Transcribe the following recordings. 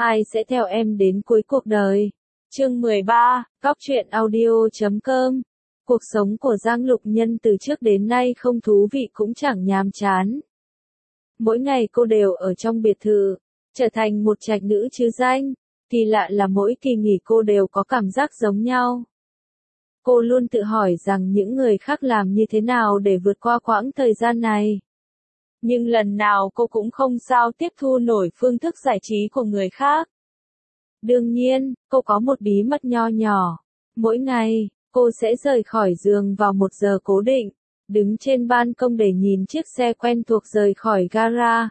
Ai sẽ theo em đến cuối cuộc đời? Chương 13, Cóc truyện audio.com. Cuộc sống của Giang Lục Nhân từ trước đến nay không thú vị cũng chẳng nhàm chán. Mỗi ngày cô đều ở trong biệt thự, trở thành một trạch nữ chứ danh. Kỳ lạ là mỗi kỳ nghỉ cô đều có cảm giác giống nhau. Cô luôn tự hỏi rằng những người khác làm như thế nào để vượt qua quãng thời gian này. Nhưng lần nào cô cũng không sao tiếp thu nổi phương thức giải trí của người khác. Đương nhiên, cô có một bí mật nho nhỏ. Mỗi ngày, cô sẽ rời khỏi giường vào 1 giờ cố định, đứng trên ban công để nhìn chiếc xe quen thuộc rời khỏi gara.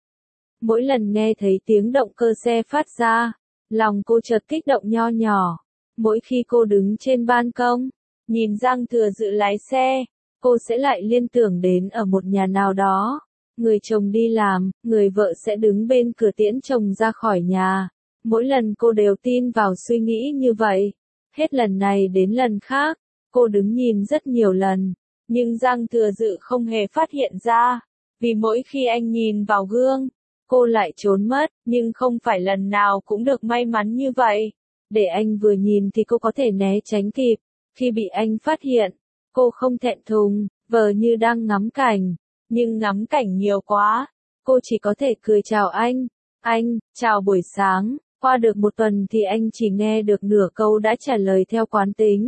Mỗi lần nghe thấy tiếng động cơ xe phát ra, lòng cô chợt kích động nho nhỏ. Mỗi khi cô đứng trên ban công, nhìn Giang Thừa Dự lái xe, cô sẽ lại liên tưởng đến ở một nhà nào đó. Người chồng đi làm, người vợ sẽ đứng bên cửa tiễn chồng ra khỏi nhà. Mỗi lần cô đều tin vào suy nghĩ như vậy. Hết lần này đến lần khác, cô đứng nhìn rất nhiều lần. Nhưng Giang Thừa Dự không hề phát hiện ra. Vì mỗi khi anh nhìn vào gương, cô lại trốn mất. Nhưng không phải lần nào cũng được may mắn như vậy. Để anh vừa nhìn thì cô có thể né tránh kịp. Khi bị anh phát hiện, cô không thẹn thùng, vờ như đang ngắm cảnh. Nhưng ngắm cảnh nhiều quá, cô chỉ có thể cười chào anh. Anh, chào buổi sáng. Qua được 1 tuần thì anh chỉ nghe được nửa câu đã trả lời theo quán tính.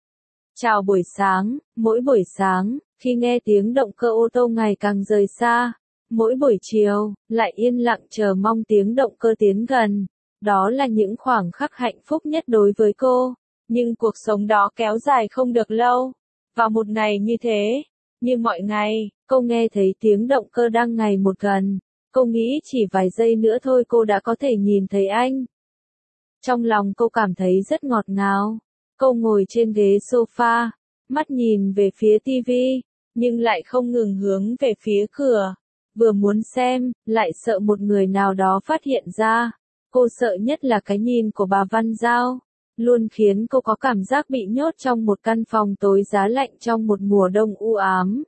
Chào buổi sáng, mỗi buổi sáng, khi nghe tiếng động cơ ô tô ngày càng rời xa. Mỗi buổi chiều, lại yên lặng chờ mong tiếng động cơ tiến gần. Đó là những khoảng khắc hạnh phúc nhất đối với cô. Nhưng cuộc sống đó kéo dài không được lâu. Vào một ngày như thế, như mọi ngày, cô nghe thấy tiếng động cơ đang ngày một gần. Cô nghĩ chỉ vài giây nữa thôi cô đã có thể nhìn thấy anh. Trong lòng cô cảm thấy rất ngọt ngào. Cô ngồi trên ghế sofa, mắt nhìn về phía tivi, nhưng lại không ngừng hướng về phía cửa. Vừa muốn xem, lại sợ một người nào đó phát hiện ra. Cô sợ nhất là cái nhìn của bà Văn Giao. Luôn khiến cô có cảm giác bị nhốt trong một căn phòng tối giá lạnh trong một mùa đông u ám.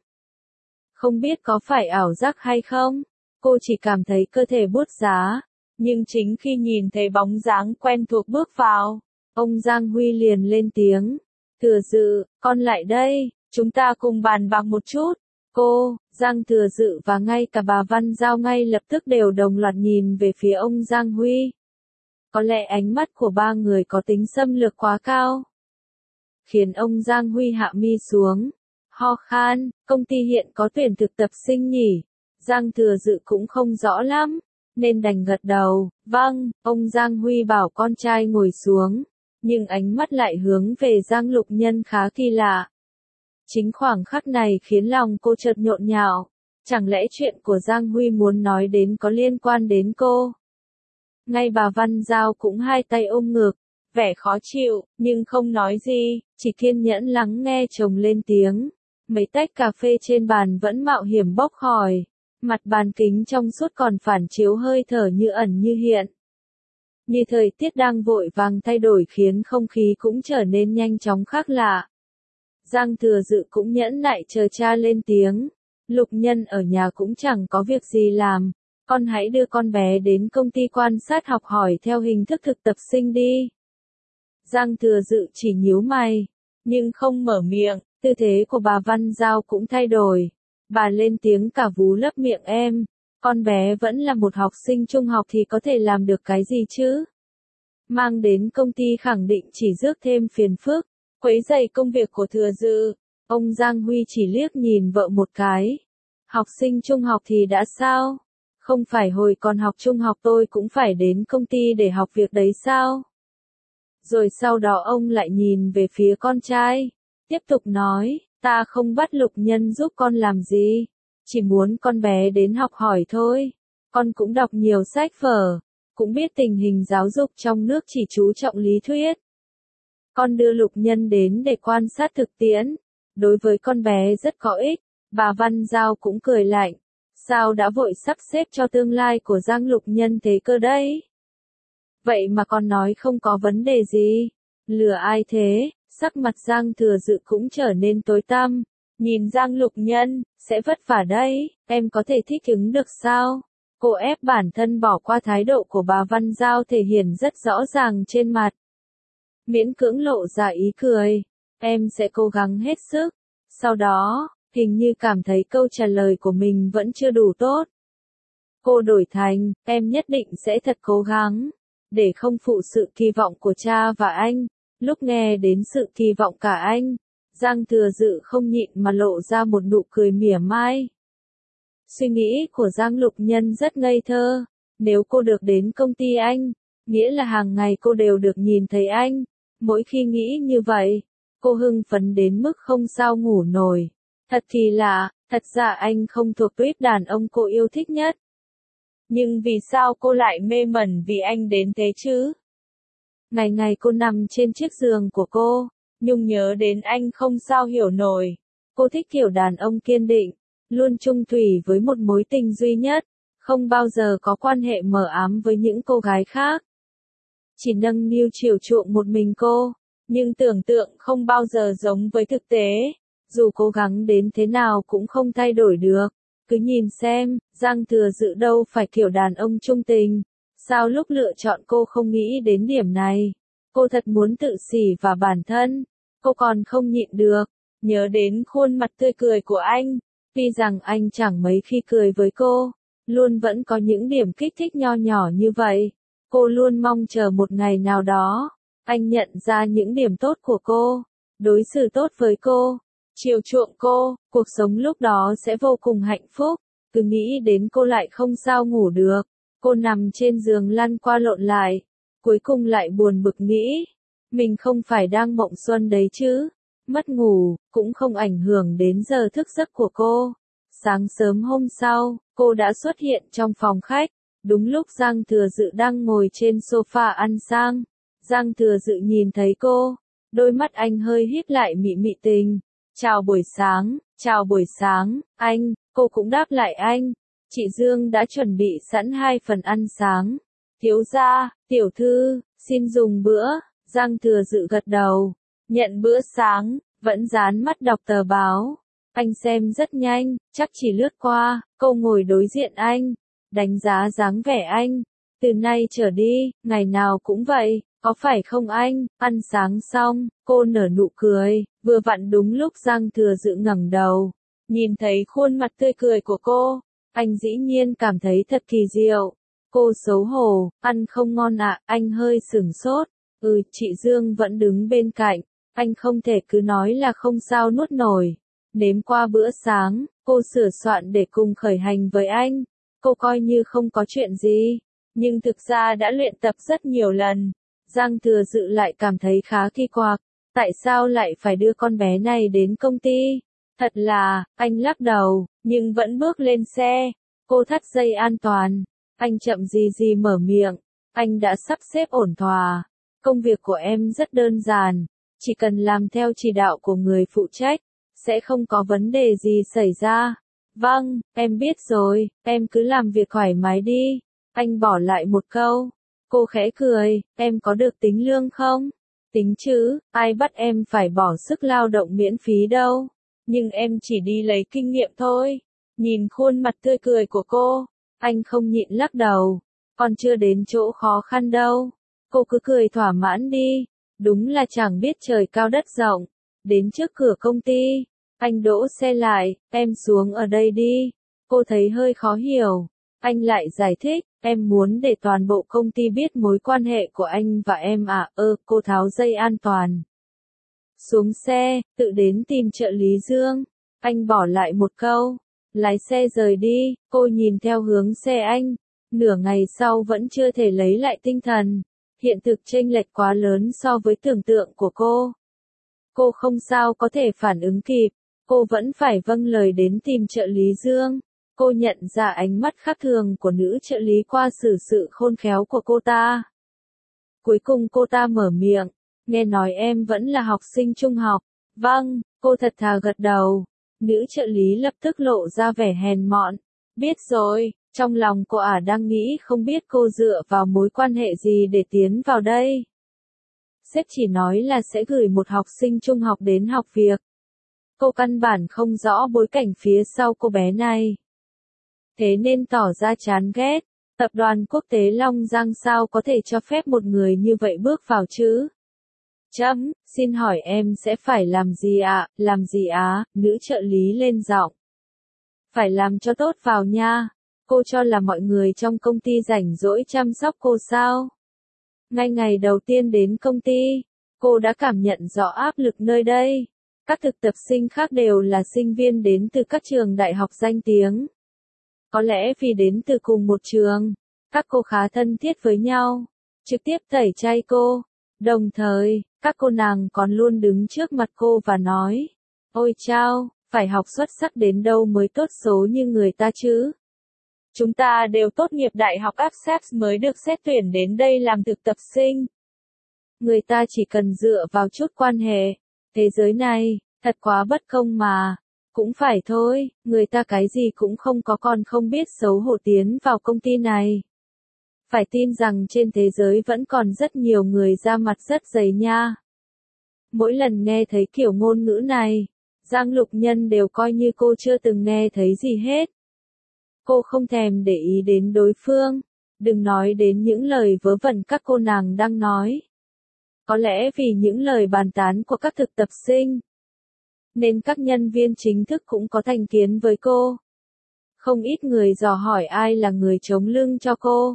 Không biết có phải ảo giác hay không, cô chỉ cảm thấy cơ thể buốt giá. Nhưng chính khi nhìn thấy bóng dáng quen thuộc bước vào, ông Giang Huy liền lên tiếng. Thừa Dự, con lại đây, chúng ta cùng bàn bạc một chút. Cô, Giang Thừa Dự và ngay cả bà Văn Giao ngay lập tức đều đồng loạt nhìn về phía ông Giang Huy. Có lẽ ánh mắt của ba người có tính xâm lược quá cao, khiến ông Giang Huy hạ mi xuống, ho khan. Công ty hiện có tuyển thực tập sinh nhỉ? Giang Thừa Dự cũng không rõ lắm, nên đành gật đầu. Vâng, ông Giang Huy bảo con trai ngồi xuống, nhưng ánh mắt lại hướng về Giang Lục Nhân khá kỳ lạ. Chính khoảng khắc này khiến lòng cô chợt nhộn nhạo. Chẳng lẽ chuyện của Giang Huy muốn nói đến có liên quan đến cô? Ngay bà Văn Giao cũng hai tay ôm ngực, vẻ khó chịu, nhưng không nói gì, chỉ kiên nhẫn lắng nghe chồng lên tiếng. Mấy tách cà phê trên bàn vẫn mạo hiểm bốc khói, mặt bàn kính trong suốt còn phản chiếu hơi thở như ẩn như hiện. Như thời tiết đang vội vàng thay đổi khiến không khí cũng trở nên nhanh chóng khác lạ. Giang Thừa Dự cũng nhẫn nại chờ cha lên tiếng. Lục Nhân ở nhà cũng chẳng có việc gì làm. Con hãy đưa con bé đến công ty quan sát học hỏi theo hình thức thực tập sinh đi. Giang Thừa Dự chỉ nhíu mày, nhưng không mở miệng. Tư thế của bà Văn Giao cũng thay đổi. Bà lên tiếng cả vú lấp miệng em. Con bé vẫn là một học sinh trung học thì có thể làm được cái gì chứ? Mang đến công ty khẳng định chỉ rước thêm phiền phức, quấy rầy công việc của Thừa Dự. Ông Giang Huy chỉ liếc nhìn vợ một cái. Học sinh trung học thì đã sao? Không phải hồi còn học trung học tôi cũng phải đến công ty để học việc đấy sao? Rồi sau đó ông lại nhìn về phía con trai, tiếp tục nói, ta không bắt Lục Nhân giúp con làm gì, chỉ muốn con bé đến học hỏi thôi. Con cũng đọc nhiều sách vở, cũng biết tình hình giáo dục trong nước chỉ chú trọng lý thuyết. Con đưa Lục Nhân đến để quan sát thực tiễn, đối với con bé rất có ích. Bà Văn Giao cũng cười lạnh. Sao đã vội sắp xếp cho tương lai của Giang Lục Nhân thế cơ đấy? Vậy mà con nói không có vấn đề gì. Lừa ai thế? Sắc mặt Giang Thừa Dự cũng trở nên tối tăm. Nhìn Giang Lục Nhân, sẽ vất vả đấy, em có thể thích ứng được sao? Cô ép bản thân bỏ qua thái độ của bà Văn Giao thể hiện rất rõ ràng trên mặt. Miễn cưỡng lộ ra ý cười. Em sẽ cố gắng hết sức. Sau đó, hình như cảm thấy câu trả lời của mình vẫn chưa đủ tốt. Cô đổi thành, em nhất định sẽ thật cố gắng, để không phụ sự kỳ vọng của cha và anh. Lúc nghe đến sự kỳ vọng cả anh, Giang Thừa Dự không nhịn mà lộ ra một nụ cười mỉa mai. Suy nghĩ của Giang Lục Nhân rất ngây thơ. Nếu cô được đến công ty anh, nghĩa là hàng ngày cô đều được nhìn thấy anh. Mỗi khi nghĩ như vậy, cô hưng phấn đến mức không sao ngủ nổi. Thật kỳ lạ, thật ra anh không thuộc tuýp đàn ông cô yêu thích nhất. Nhưng vì sao cô lại mê mẩn vì anh đến thế chứ? Ngày ngày cô nằm trên chiếc giường của cô, nhung nhớ đến anh không sao hiểu nổi. Cô thích kiểu đàn ông kiên định, luôn chung thủy với một mối tình duy nhất, không bao giờ có quan hệ mờ ám với những cô gái khác. Chỉ nâng niu chiều chuộng một mình cô, nhưng tưởng tượng không bao giờ giống với thực tế. Dù cố gắng đến thế nào cũng không thay đổi được. Cứ nhìn xem, Giang Thừa Dự đâu phải kiểu đàn ông trung tình. Sao lúc lựa chọn cô không nghĩ đến điểm này? Cô thật muốn tự xỉ vào bản thân. Cô còn không nhịn được. Nhớ đến khuôn mặt tươi cười của anh. Tuy rằng anh chẳng mấy khi cười với cô, luôn vẫn có những điểm kích thích nho nhỏ như vậy. Cô luôn mong chờ một ngày nào đó, anh nhận ra những điểm tốt của cô, đối xử tốt với cô, chiều chuộng cô, cuộc sống lúc đó sẽ vô cùng hạnh phúc. Cứ nghĩ đến cô lại không sao ngủ được. Cô nằm trên giường lăn qua lộn lại, cuối cùng lại buồn bực nghĩ, mình không phải đang mộng xuân đấy chứ. Mất ngủ, cũng không ảnh hưởng đến giờ thức giấc của cô. Sáng sớm hôm sau, cô đã xuất hiện trong phòng khách. Đúng lúc Giang Thừa Dự đang ngồi trên sofa ăn sang. Giang Thừa Dự nhìn thấy cô, đôi mắt anh hơi híp lại mị mị tình. Chào buổi sáng, anh, cô cũng đáp lại anh. Chị Dương đã chuẩn bị sẵn 2 phần ăn sáng. Thiếu gia, tiểu thư, xin dùng bữa. Giang Thừa Dự gật đầu, nhận bữa sáng, vẫn dán mắt đọc tờ báo. Anh xem rất nhanh, chắc chỉ lướt qua. Cô ngồi đối diện anh, đánh giá dáng vẻ anh. Từ nay trở đi, ngày nào cũng vậy, có phải không anh? Ăn sáng xong, cô nở nụ cười, vừa vặn đúng lúc Giang Thừa Dự ngẩng đầu, nhìn thấy khuôn mặt tươi cười của cô, anh dĩ nhiên cảm thấy thật kỳ diệu. Cô xấu hổ, ăn không ngon ạ, anh hơi sửng sốt. Chị Dương vẫn đứng bên cạnh, anh không thể cứ nói là không sao nuốt nổi. Nếm qua bữa sáng, cô sửa soạn để cùng khởi hành với anh. Cô coi như không có chuyện gì, nhưng thực ra đã luyện tập rất nhiều lần. Giang Thừa Dự lại cảm thấy khá kỳ quặc, tại sao lại phải đưa con bé này đến công ty? Thật là, anh lắc đầu, nhưng vẫn bước lên xe. Cô thắt dây an toàn, anh chậm gì gì mở miệng, anh đã sắp xếp ổn thỏa. Công việc của em rất đơn giản, chỉ cần làm theo chỉ đạo của người phụ trách, sẽ không có vấn đề gì xảy ra. Vâng, em biết rồi, em cứ làm việc thoải mái đi. Anh bỏ lại một câu. Cô khẽ cười, em có được tính lương không? Tính chứ, ai bắt em phải bỏ sức lao động miễn phí đâu. Nhưng em chỉ đi lấy kinh nghiệm thôi. Nhìn khuôn mặt tươi cười của cô, anh không nhịn lắc đầu. Còn chưa đến chỗ khó khăn đâu. Cô cứ cười thỏa mãn đi. Đúng là chẳng biết trời cao đất rộng. Đến trước cửa công ty, anh đỗ xe lại, em xuống ở đây đi. Cô thấy hơi khó hiểu. Anh lại giải thích, em muốn để toàn bộ công ty biết mối quan hệ của anh và em à. Cô tháo dây an toàn. Xuống xe, tự đến tìm trợ lý Dương. Anh bỏ lại một câu. Lái xe rời đi, cô nhìn theo hướng xe anh. Nửa ngày sau vẫn chưa thể lấy lại tinh thần. Hiện thực chênh lệch quá lớn so với tưởng tượng của cô. Cô không sao có thể phản ứng kịp. Cô vẫn phải vâng lời đến tìm trợ lý Dương. Cô nhận ra ánh mắt khác thường của nữ trợ lý qua sự khôn khéo của cô ta. Cuối cùng cô ta mở miệng, nghe nói em vẫn là học sinh trung học. Vâng, cô thật thà gật đầu. Nữ trợ lý lập tức lộ ra vẻ hèn mọn. Biết rồi, trong lòng cô đang nghĩ không biết cô dựa vào mối quan hệ gì để tiến vào đây. Sếp chỉ nói là sẽ gửi một học sinh trung học đến học việc. Cô căn bản không rõ bối cảnh phía sau cô bé này. thế nên tỏ ra chán ghét. Tập đoàn quốc tế Long Giang sao có thể cho phép một người như vậy bước vào chứ? Xin hỏi em sẽ phải làm gì ạ? Làm gì á? Nữ trợ lý lên giọng. Phải làm cho tốt vào nha. Cô cho là mọi người trong công ty rảnh rỗi chăm sóc cô sao? Ngay ngày đầu tiên đến công ty, cô đã cảm nhận rõ áp lực nơi đây. Các thực tập sinh khác đều là sinh viên đến từ các trường đại học danh tiếng. Có lẽ vì đến từ cùng một trường, các cô khá thân thiết với nhau, trực tiếp tẩy chay cô. Đồng thời, các cô nàng còn luôn đứng trước mặt cô và nói, ôi chao, phải học xuất sắc đến đâu mới tốt số như người ta chứ. Chúng ta đều tốt nghiệp đại học APSEPS mới được xét tuyển đến đây làm thực tập sinh. Người ta chỉ cần dựa vào chút quan hệ. Thế giới này, thật quá bất công mà. Cũng phải thôi, người ta cái gì cũng không có còn không biết xấu hổ tiến vào công ty này. Phải tin rằng trên thế giới vẫn còn rất nhiều người da mặt rất dày nha. Mỗi lần nghe thấy kiểu ngôn ngữ này, Giang Lục Nhân đều coi như cô chưa từng nghe thấy gì hết. Cô không thèm để ý đến đối phương, đừng nói đến những lời vớ vẩn các cô nàng đang nói. Có lẽ vì những lời bàn tán của các thực tập sinh, nên các nhân viên chính thức cũng có thành kiến với cô. Không ít người dò hỏi ai là người chống lưng cho cô.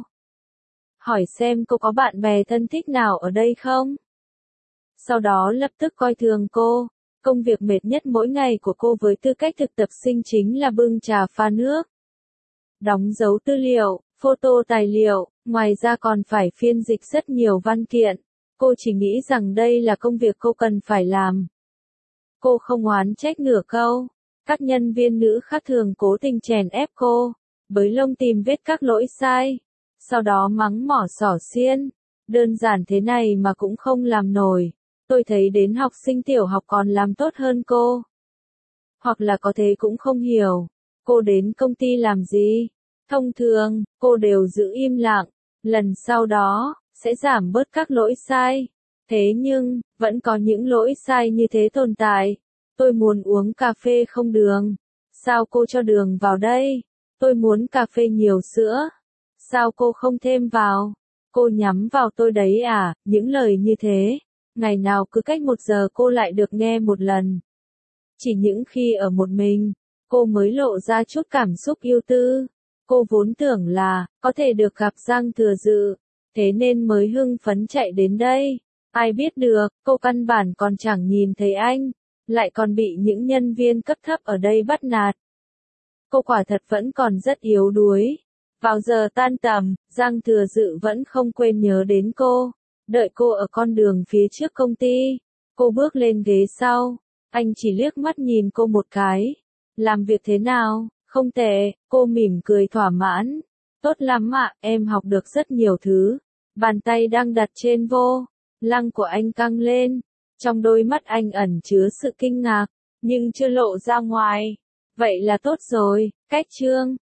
Hỏi xem cô có bạn bè thân thích nào ở đây không? Sau đó lập tức coi thường cô. Công việc mệt nhất mỗi ngày của cô với tư cách thực tập sinh chính là bưng trà pha nước, đóng dấu tư liệu, photo tài liệu, ngoài ra còn phải phiên dịch rất nhiều văn kiện. Cô chỉ nghĩ rằng đây là công việc cô cần phải làm. Cô không oán trách nửa câu. Các nhân viên nữ khác thường cố tình chèn ép cô, bới lông tìm vết các lỗi sai, sau đó mắng mỏ xỏ xiên. Đơn giản thế này mà cũng không làm nổi. Tôi thấy đến học sinh tiểu học còn làm tốt hơn cô. Hoặc là có thế cũng không hiểu. Cô đến công ty làm gì? Thông thường, cô đều giữ im lặng. Lần sau đó, sẽ giảm bớt các lỗi sai. Thế nhưng, vẫn có những lỗi sai như thế tồn tại. Tôi muốn uống cà phê không đường. Sao cô cho đường vào đây? Tôi muốn cà phê nhiều sữa. Sao cô không thêm vào? Cô nhắm vào tôi đấy à? Những lời như thế, ngày nào cứ cách 1 giờ cô lại được nghe một lần. Chỉ những khi ở một mình, cô mới lộ ra chút cảm xúc yêu tư. Cô vốn tưởng là, có thể được gặp Giang Thừa Dự, thế nên mới hưng phấn chạy đến đây. Ai biết được, cô căn bản còn chẳng nhìn thấy anh, lại còn bị những nhân viên cấp thấp ở đây bắt nạt. Cô quả thật vẫn còn rất yếu đuối. Vào giờ tan tầm, Giang Thừa Dự vẫn không quên nhớ đến cô, đợi cô ở con đường phía trước công ty. Cô bước lên ghế sau, anh chỉ liếc mắt nhìn cô một cái. Làm việc thế nào? Không tệ, cô mỉm cười thỏa mãn. Tốt lắm ạ, em học được rất nhiều thứ. Bàn tay đang đặt trên vô lăng của anh căng lên. Trong đôi mắt anh ẩn chứa sự kinh ngạc, nhưng chưa lộ ra ngoài. Vậy là tốt rồi, cách chương.